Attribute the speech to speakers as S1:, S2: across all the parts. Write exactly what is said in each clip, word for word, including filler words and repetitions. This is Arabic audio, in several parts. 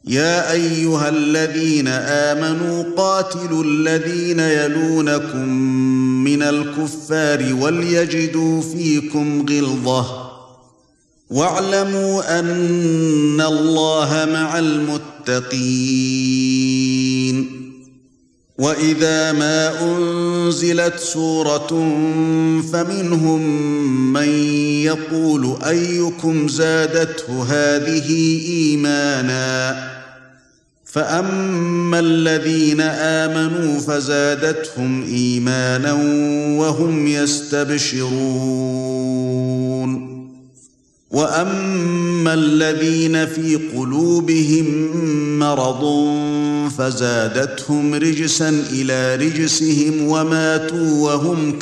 S1: يا ايها الذين آمنوا قاتلوا الذين يلونكم من الكفار وليجدوا فيكم غلظة واعلموا ان الله مع المتقين وإذا ما أنزلت سورة فمنهم من يقول أيكم زادته هذه إيمانا فأما الذين آمنوا فزادتهم إيمانا وهم يستبشرون وأما الذين في قلوبهم مرض فزادتهم رجسا إلى رجسهم وماتوا وهم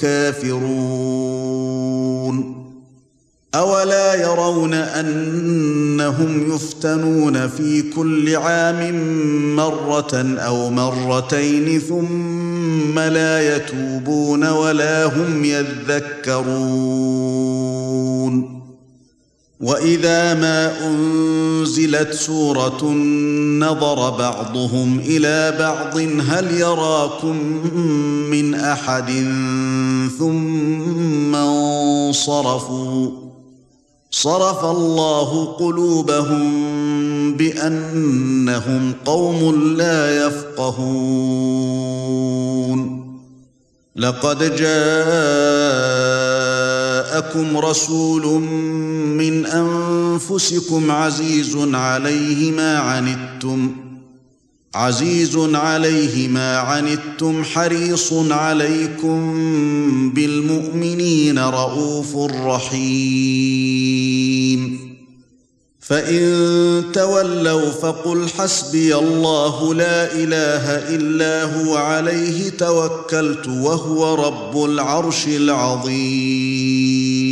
S1: كافرون أولا يرون أنهم يفتنون في كل عام مرة أو مرتين ثم لا يتوبون ولا هم يذكرون وإذا ما أنزلت سورة نظر بعضهم إلى بعض هل يراكم من أحد ثم انصرفوا صرف الله قلوبهم بأنهم قوم لا يفقهون لقد جاءكم رسول من أنفسكم عزيز عليه ما عنتم عزيز عليه ما عنتم حريص عليكم بالمؤمنين رؤوف رحيم فإن تولوا فقل حسبي الله لا إله إلا هو عليه توكلت وهو رب العرش العظيم